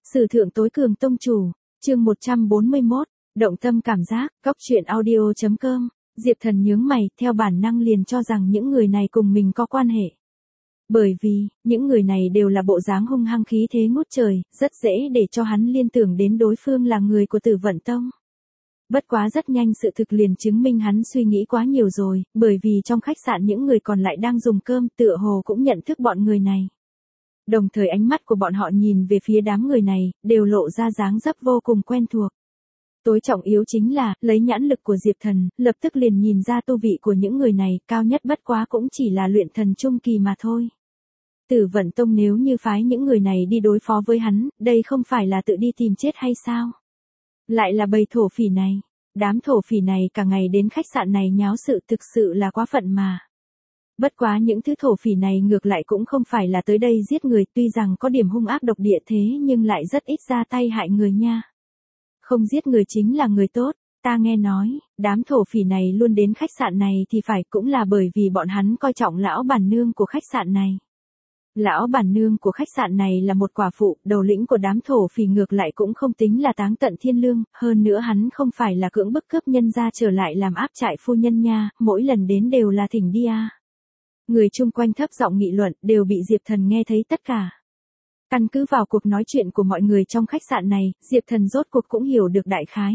Sử thượng tối cường tông chủ, chương 141, động tâm cảm giác, góc truyện audio.com, Diệp Thần nhướng mày, theo bản năng liền cho rằng những người này cùng mình có quan hệ. Bởi vì, những người này đều là bộ dáng hung hăng khí thế ngút trời, rất dễ để cho hắn liên tưởng đến đối phương là người của Tử Vận Tông. Bất quá rất nhanh sự thực liền chứng minh hắn suy nghĩ quá nhiều rồi, bởi vì trong khách sạn những người còn lại đang dùng cơm tựa hồ cũng nhận thức bọn người này. Đồng thời ánh mắt của bọn họ nhìn về phía đám người này, đều lộ ra dáng dấp vô cùng quen thuộc. Tối trọng yếu chính là, lấy nhãn lực của Diệp Thần, lập tức liền nhìn ra tu vị của những người này, cao nhất bất quá cũng chỉ là luyện thần trung kỳ mà thôi. Tử Vận Tông nếu như phái những người này đi đối phó với hắn, đây không phải là tự đi tìm chết hay sao? Lại là bầy thổ phỉ này. Đám thổ phỉ này cả ngày đến khách sạn này nháo sự thực sự là quá phận mà. Bất quá những thứ thổ phỉ này ngược lại cũng không phải là tới đây giết người, tuy rằng có điểm hung ác độc địa thế nhưng lại rất ít ra tay hại người nha. Không giết người chính là người tốt, ta nghe nói, đám thổ phỉ này luôn đến khách sạn này thì phải cũng là bởi vì bọn hắn coi trọng lão bản nương của khách sạn này. Lão bản nương của khách sạn này là một quả phụ, đầu lĩnh của đám thổ phỉ ngược lại cũng không tính là táng tận thiên lương, hơn nữa hắn không phải là cưỡng bức cướp nhân ra trở lại làm áp trại phu nhân nha, mỗi lần đến đều là thỉnh đi à. Người chung quanh thấp giọng nghị luận, đều bị Diệp Thần nghe thấy tất cả. Căn cứ vào cuộc nói chuyện của mọi người trong khách sạn này, Diệp Thần rốt cuộc cũng hiểu được đại khái.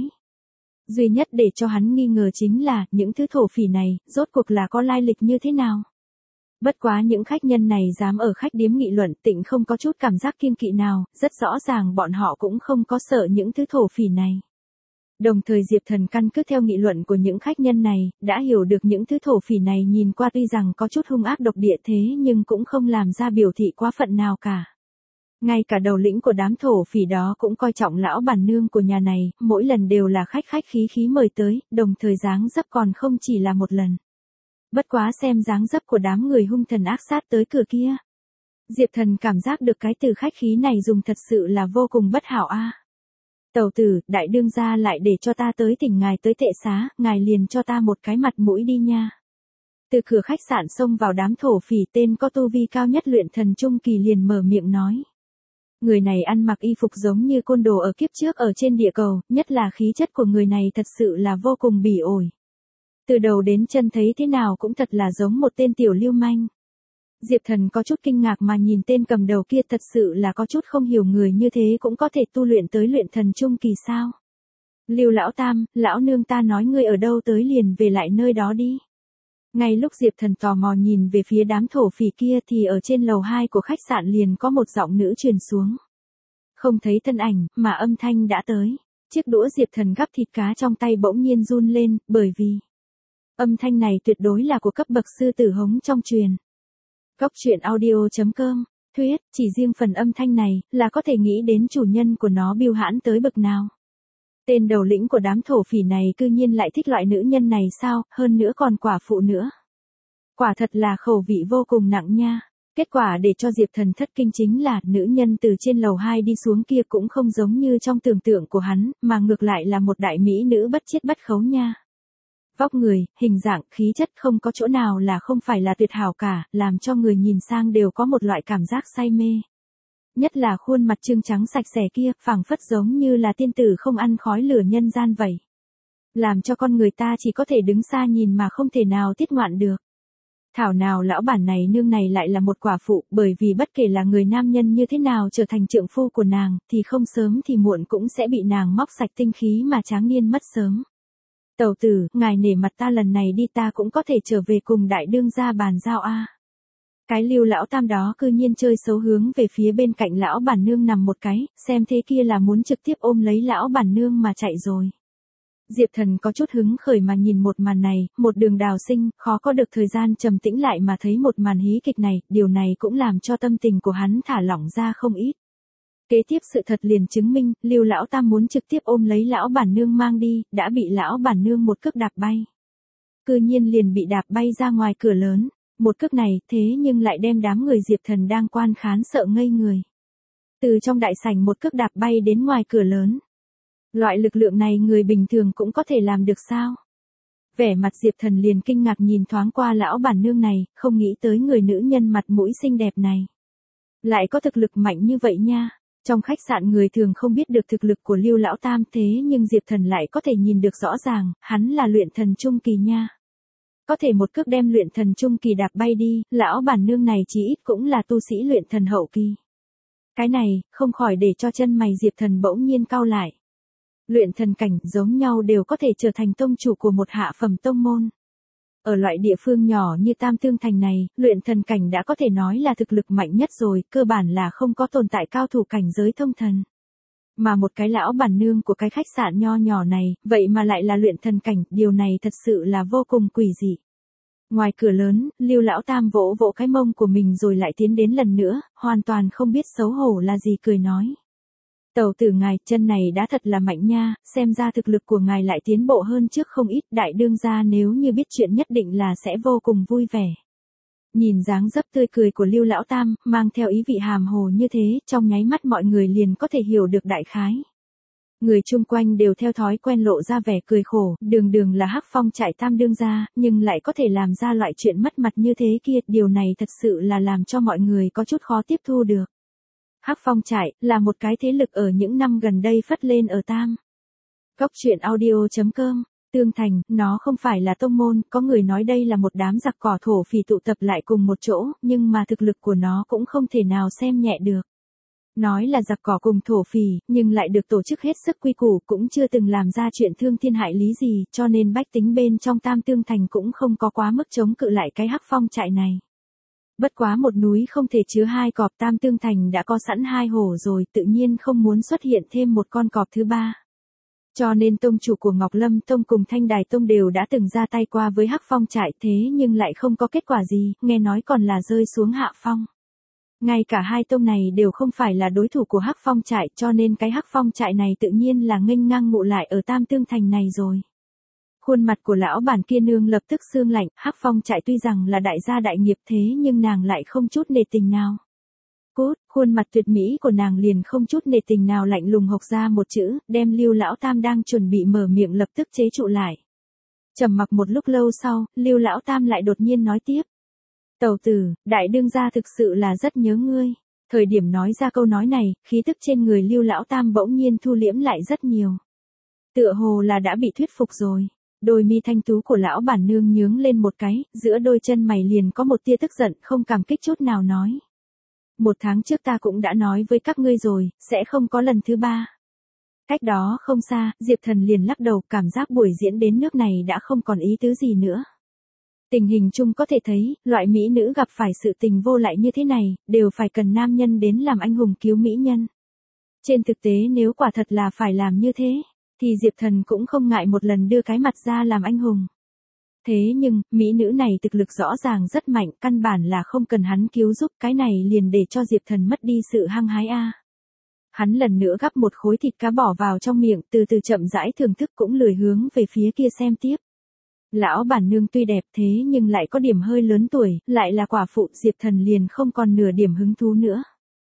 Duy nhất để cho hắn nghi ngờ chính là, những thứ thổ phỉ này, rốt cuộc là có lai lịch như thế nào. Bất quá những khách nhân này dám ở khách điếm nghị luận, Tịnh không có chút cảm giác kiêng kỵ nào, rất rõ ràng bọn họ cũng không có sợ những thứ thổ phỉ này. Đồng thời Diệp Thần căn cứ theo nghị luận của những khách nhân này, đã hiểu được những thứ thổ phỉ này nhìn qua tuy rằng có chút hung ác độc địa thế nhưng cũng không làm ra biểu thị quá phận nào cả. Ngay cả đầu lĩnh của đám thổ phỉ đó cũng coi trọng lão bản nương của nhà này, mỗi lần đều là khách khí mời tới, đồng thời dáng dấp còn không chỉ là một lần. Bất quá xem dáng dấp của đám người hung thần ác sát tới cửa kia. Diệp Thần cảm giác được cái từ khách khí này dùng thật sự là vô cùng bất hảo a. Tẩu tử, đại đương gia lại để cho ta tới thỉnh ngài tới tệ xá, ngài liền cho ta một cái mặt mũi đi nha. Từ cửa khách sạn xông vào đám thổ phỉ tên có tu vi cao nhất luyện thần trung kỳ liền mở miệng nói. Người này ăn mặc y phục giống như côn đồ ở kiếp trước ở trên địa cầu, nhất là khí chất của người này thật sự là vô cùng bỉ ổi. Từ đầu đến chân thấy thế nào cũng thật là giống một tên tiểu lưu manh. Diệp Thần có chút kinh ngạc mà nhìn tên cầm đầu kia, thật sự là có chút không hiểu người như thế cũng có thể tu luyện tới luyện thần trung kỳ sao. Lưu lão tam, lão nương ta nói ngươi ở đâu tới liền về lại nơi đó đi. Ngay lúc Diệp Thần tò mò nhìn về phía đám thổ phỉ kia thì ở trên lầu 2 của khách sạn liền có một giọng nữ truyền xuống. Không thấy thân ảnh, mà âm thanh đã tới. Chiếc đũa Diệp Thần gắp thịt cá trong tay bỗng nhiên run lên, bởi vì âm thanh này tuyệt đối là của cấp bậc sư tử hống trong truyền. Góc truyện audio.com, thuyết, chỉ riêng phần âm thanh này, là có thể nghĩ đến chủ nhân của nó biêu hãn tới bậc nào. Tên đầu lĩnh của đám thổ phỉ này cư nhiên lại thích loại nữ nhân này sao, hơn nữa còn quả phụ nữa. Quả thật là khẩu vị vô cùng nặng nha. Kết quả để cho Diệp Thần thất kinh chính là nữ nhân từ trên lầu 2 đi xuống kia cũng không giống như trong tưởng tượng của hắn, mà ngược lại là một đại mỹ nữ bất chiết bất khấu nha. Vóc người, hình dạng, khí chất không có chỗ nào là không phải là tuyệt hảo cả, làm cho người nhìn sang đều có một loại cảm giác say mê. Nhất là khuôn mặt trương trắng sạch sẽ kia, phảng phất giống như là tiên tử không ăn khói lửa nhân gian vậy. Làm cho con người ta chỉ có thể đứng xa nhìn mà không thể nào tiết ngoạn được. Thảo nào lão bản này nương này lại là một quả phụ, bởi vì bất kể là người nam nhân như thế nào trở thành trượng phu của nàng, thì không sớm thì muộn cũng sẽ bị nàng móc sạch tinh khí mà tráng niên mất sớm. Tẩu tử, ngài nể mặt ta lần này đi, ta cũng có thể trở về cùng đại đương gia bàn giao a. Cái Lưu lão tam đó cư nhiên chơi xấu hướng về phía bên cạnh lão bản nương nằm một cái, xem thế kia là muốn trực tiếp ôm lấy lão bản nương mà chạy rồi. Diệp Thần có chút hứng khởi mà nhìn một màn này, một đường đào sinh, khó có được thời gian trầm tĩnh lại mà thấy một màn hí kịch này, điều này cũng làm cho tâm tình của hắn thả lỏng ra không ít. Kế tiếp sự thật liền chứng minh, Lưu lão tam muốn trực tiếp ôm lấy lão bản nương mang đi, đã bị lão bản nương một cước đạp bay. Cư nhiên liền bị đạp bay ra ngoài cửa lớn, một cước này thế nhưng lại đem đám người Diệp Thần đang quan khán sợ ngây người. Từ trong đại sảnh một cước đạp bay đến ngoài cửa lớn. Loại lực lượng này người bình thường cũng có thể làm được sao? Vẻ mặt Diệp Thần liền kinh ngạc nhìn thoáng qua lão bản nương này, không nghĩ tới người nữ nhân mặt mũi xinh đẹp này lại có thực lực mạnh như vậy nha. Trong khách sạn người thường không biết được thực lực của Lưu Lão Tam thế nhưng Diệp Thần lại có thể nhìn được rõ ràng, hắn là luyện thần trung kỳ nha. Có thể một cước đem luyện thần trung kỳ đạp bay đi, lão bản nương này chí ít cũng là tu sĩ luyện thần hậu kỳ. Cái này, không khỏi để cho chân mày Diệp Thần bỗng nhiên cau lại. Luyện thần cảnh giống nhau đều có thể trở thành tông chủ của một hạ phẩm tông môn. Ở loại địa phương nhỏ như Tam Tương Thành này, luyện thần cảnh đã có thể nói là thực lực mạnh nhất rồi, cơ bản là không có tồn tại cao thủ cảnh giới thông thần. Mà một cái lão bản nương của cái khách sạn nho nhỏ này, vậy mà lại là luyện thần cảnh, điều này thật sự là vô cùng quỷ dị. Ngoài cửa lớn, Lưu Lão Tam vỗ vỗ cái mông của mình rồi lại tiến đến lần nữa, hoàn toàn không biết xấu hổ là gì cười nói. Tẩu tử ngài, chân này đã thật là mạnh nha, xem ra thực lực của ngài lại tiến bộ hơn trước không ít, đại đương gia nếu như biết chuyện nhất định là sẽ vô cùng vui vẻ. Nhìn dáng dấp tươi cười của Lưu Lão Tam, mang theo ý vị hàm hồ như thế, trong nháy mắt mọi người liền có thể hiểu được đại khái. Người chung quanh đều theo thói quen lộ ra vẻ cười khổ, đường đường là Hắc Phong trại Tam đương gia, nhưng lại có thể làm ra loại chuyện mất mặt như thế kia, điều này thật sự là làm cho mọi người có chút khó tiếp thu được. Hắc Phong trại là một cái thế lực ở những năm gần đây phất lên ở Tam. Cốc truyện audio.com, Tương Thành, nó không phải là tông môn, có người nói đây là một đám giặc cỏ thổ phỉ tụ tập lại cùng một chỗ, nhưng mà thực lực của nó cũng không thể nào xem nhẹ được. Nói là giặc cỏ cùng thổ phỉ, nhưng lại được tổ chức hết sức quy củ, cũng chưa từng làm ra chuyện thương thiên hại lý gì, cho nên bách tính bên trong Tam Tương Thành cũng không có quá mức chống cự lại cái Hắc Phong trại này. Bất quá một núi không thể chứa hai cọp, Tam Tương Thành đã có sẵn hai hổ rồi, tự nhiên không muốn xuất hiện thêm một con cọp thứ ba. Cho nên tông chủ của Ngọc Lâm Tông cùng Thanh Đài Tông đều đã từng ra tay qua với Hắc Phong trại, thế nhưng lại không có kết quả gì, nghe nói còn là rơi xuống hạ phong. Ngay cả hai tông này đều không phải là đối thủ của Hắc Phong trại, cho nên cái Hắc Phong trại này tự nhiên là nghênh ngang ngụ lại ở Tam Tương Thành này rồi. Khuôn mặt của lão bản kia nương lập tức sương lạnh, Hắc Phong trại tuy rằng là đại gia đại nghiệp thế nhưng nàng lại không chút nề tình nào. Cút, khuôn mặt tuyệt mỹ của nàng liền không chút nề tình nào lạnh lùng hộc ra một chữ, đem Lưu Lão Tam đang chuẩn bị mở miệng lập tức chế trụ lại. Trầm mặc một lúc lâu sau, Lưu Lão Tam lại đột nhiên nói tiếp. Tẩu tử, đại đương gia thực sự là rất nhớ ngươi. Thời điểm nói ra câu nói này, khí tức trên người Lưu Lão Tam bỗng nhiên thu liễm lại rất nhiều. Tựa hồ là đã bị thuyết phục rồi. Đôi mi thanh tú của lão bản nương nhướng lên một cái, giữa đôi chân mày liền có một tia tức giận, không cảm kích chút nào nói. 1 tháng trước ta cũng đã nói với các ngươi rồi, sẽ không có lần thứ 3. Cách đó không xa, Diệp Thần liền lắc đầu, cảm giác buổi diễn đến nước này đã không còn ý tứ gì nữa. Tình hình chung có thể thấy, loại mỹ nữ gặp phải sự tình vô lại như thế này, đều phải cần nam nhân đến làm anh hùng cứu mỹ nhân. Trên thực tế nếu quả thật là phải làm như thế, thì Diệp Thần cũng không ngại một lần đưa cái mặt ra làm anh hùng. Thế nhưng, mỹ nữ này thực lực rõ ràng rất mạnh, căn bản là không cần hắn cứu giúp, cái này liền để cho Diệp Thần mất đi sự hăng hái a. Hắn lần nữa gắp một khối thịt cá bỏ vào trong miệng, từ từ chậm rãi thưởng thức, cũng lười hướng về phía kia xem tiếp. Lão bản nương tuy đẹp thế nhưng lại có điểm hơi lớn tuổi, lại là quả phụ, Diệp Thần liền không còn nửa điểm hứng thú nữa.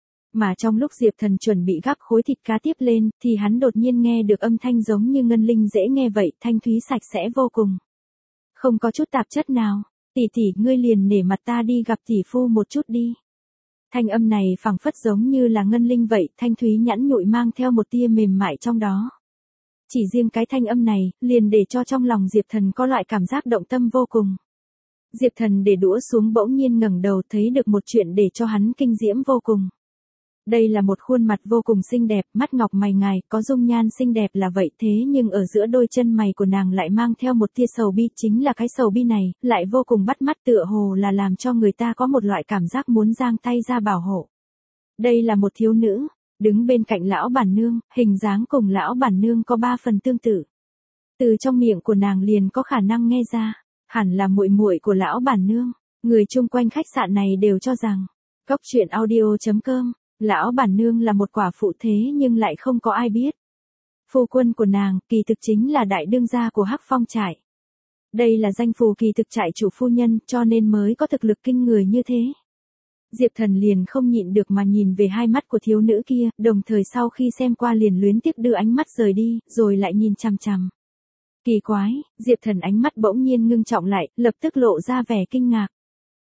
Mà trong lúc Diệp Thần chuẩn bị gắp khối thịt cá tiếp lên, thì hắn đột nhiên nghe được âm thanh giống như ngân linh dễ nghe vậy, thanh thúy sạch sẽ vô cùng. Không có chút tạp chất nào, tỷ tỷ ngươi liền nể mặt ta đi gặp tỷ phu một chút đi. Thanh âm này phảng phất giống như là ngân linh vậy, thanh thúy nhẵn nhụi mang theo một tia mềm mại trong đó. Chỉ riêng cái thanh âm này, liền để cho trong lòng Diệp Thần có loại cảm giác động tâm vô cùng. Diệp Thần để đũa xuống bỗng nhiên ngẩng đầu thấy được một chuyện để cho hắn kinh diễm vô cùng. Đây là một khuôn mặt vô cùng xinh đẹp, mắt ngọc mày ngài, có dung nhan xinh đẹp là vậy thế nhưng ở giữa đôi chân mày của nàng lại mang theo một tia sầu bi, chính là cái sầu bi này, lại vô cùng bắt mắt tựa hồ là làm cho người ta có một loại cảm giác muốn giang tay ra bảo hộ. Đây là một thiếu nữ, đứng bên cạnh lão bản nương, hình dáng cùng lão bản nương có 3 phần tương tự. Từ trong miệng của nàng liền có khả năng nghe ra, hẳn là muội muội của lão bản nương. Người chung quanh khách sạn này đều cho rằng, cốc truyện audio.com, lão bản nương là một quả phụ thế nhưng lại không có ai biết. Phu quân của nàng, kỳ thực chính là đại đương gia của Hắc Phong trại. Đây là danh phù kỳ thực trại chủ phu nhân, cho nên mới có thực lực kinh người như thế. Diệp Thần liền không nhịn được mà nhìn về hai mắt của thiếu nữ kia, đồng thời sau khi xem qua liền luyến tiếc đưa ánh mắt rời đi, rồi lại nhìn chằm chằm. Kỳ quái, Diệp Thần ánh mắt bỗng nhiên ngưng trọng lại, lập tức lộ ra vẻ kinh ngạc.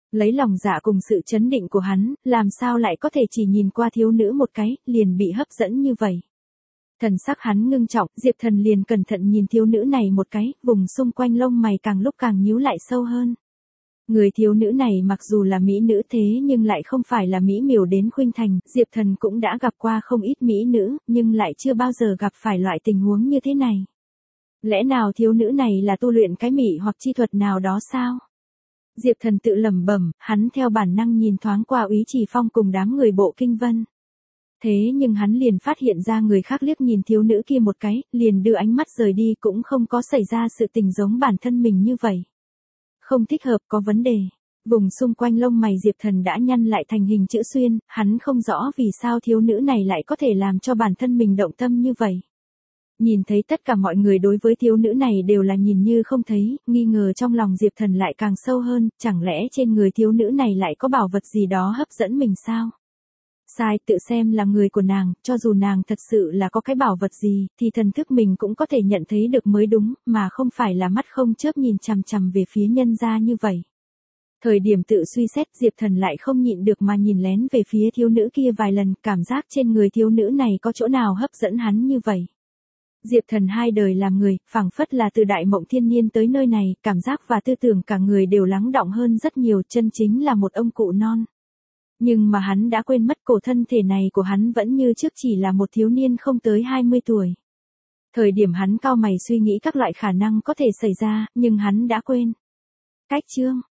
Lấy lòng dạ cùng sự chấn định của hắn, làm sao lại có thể chỉ nhìn qua thiếu nữ một cái, liền bị hấp dẫn như vậy. Thần sắc hắn ngưng trọng, Diệp Thần liền cẩn thận nhìn thiếu nữ này một cái, vùng xung quanh lông mày càng lúc càng nhíu lại sâu hơn. Người thiếu nữ này mặc dù là mỹ nữ thế nhưng lại không phải là mỹ miều đến khuynh thành, Diệp Thần cũng đã gặp qua không ít mỹ nữ, nhưng lại chưa bao giờ gặp phải loại tình huống như thế này. Lẽ nào thiếu nữ này là tu luyện cái mỹ hoặc chi thuật nào đó sao? Diệp Thần tự lẩm bẩm, hắn theo bản năng nhìn thoáng qua Úy Trì Phong cùng đám người Bộ Kinh Vân. Thế nhưng hắn liền phát hiện ra người khác liếc nhìn thiếu nữ kia một cái, liền đưa ánh mắt rời đi, cũng không có xảy ra sự tình giống bản thân mình như vậy. Không thích hợp, có vấn đề. Vùng xung quanh lông mày Diệp Thần đã nhăn lại thành hình chữ xuyên, hắn không rõ vì sao thiếu nữ này lại có thể làm cho bản thân mình động tâm như vậy. Nhìn thấy tất cả mọi người đối với thiếu nữ này đều là nhìn như không thấy, nghi ngờ trong lòng Diệp Thần lại càng sâu hơn, chẳng lẽ trên người thiếu nữ này lại có bảo vật gì đó hấp dẫn mình sao? Sai, tự xem là người của nàng, cho dù nàng thật sự là có cái bảo vật gì, thì thần thức mình cũng có thể nhận thấy được mới đúng, mà không phải là mắt không chớp nhìn chằm chằm về phía nhân gia như vậy. Thời điểm tự suy xét, Diệp Thần lại không nhịn được mà nhìn lén về phía thiếu nữ kia vài lần, cảm giác trên người thiếu nữ này có chỗ nào hấp dẫn hắn như vậy. Diệp Thần hai đời làm người, phảng phất là từ đại mộng thiên niên tới nơi này, cảm giác và tư tưởng cả người đều lắng đọng hơn rất nhiều, chân chính là một ông cụ non. Nhưng mà hắn đã quên mất cổ thân thể này của hắn vẫn như trước chỉ là một thiếu niên không tới 20 tuổi. Thời điểm hắn cau mày suy nghĩ các loại khả năng có thể xảy ra, nhưng hắn đã quên. Cách chương